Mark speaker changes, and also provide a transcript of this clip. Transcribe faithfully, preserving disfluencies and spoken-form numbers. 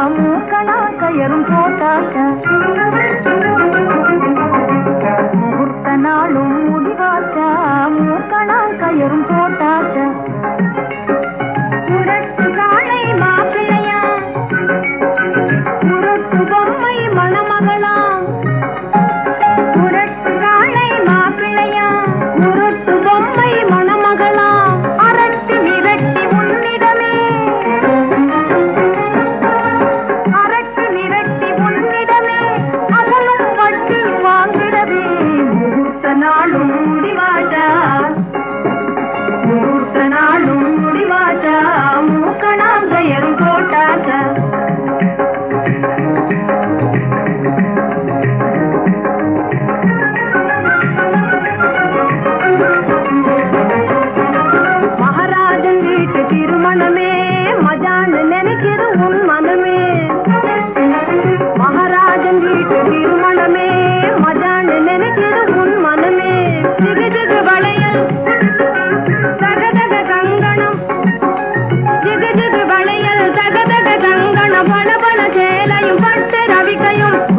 Speaker 1: மூக்கணா கயரும் போட்டாச்சா முகூர்த்த நாளும் முடிவாச்சா மூக்கணா கயரும் போட்டாச்சா உரட்டு காளை மாப்பிள்ளையா உரட்டு பொம்மை மணமகளா உரட்டு காளை மாப்பிள்ளையா உரட்டு பொம்மை மணமகளா அரட்டு மிரட்டி உன்னிடமே அரட்டு மிரட்டி உன்னிடமே அகலும் வட்டி வாங்கிடவே முகூர்த்த நாளும் முடிவாச்சா முகூர்த்த நாளும் முடிவாச்சா மூக்கணாங்கயரும் போட்டாச்சா மகாராஜன் வீட்டு திருமணமே மஜான்னு நினைக்கிற உன் மனமே மகாராஜன் வீட்டு திருமணமே மஜான்னு நினைக்கிற உன் மனமே ஜிகு ஜிகு வளையல் தகதக கங்கணம் ஜிகு ஜிகு வளையல் தகதக கங்கணம் பல பல சேலையும் பட்டு ரவிக்கையும்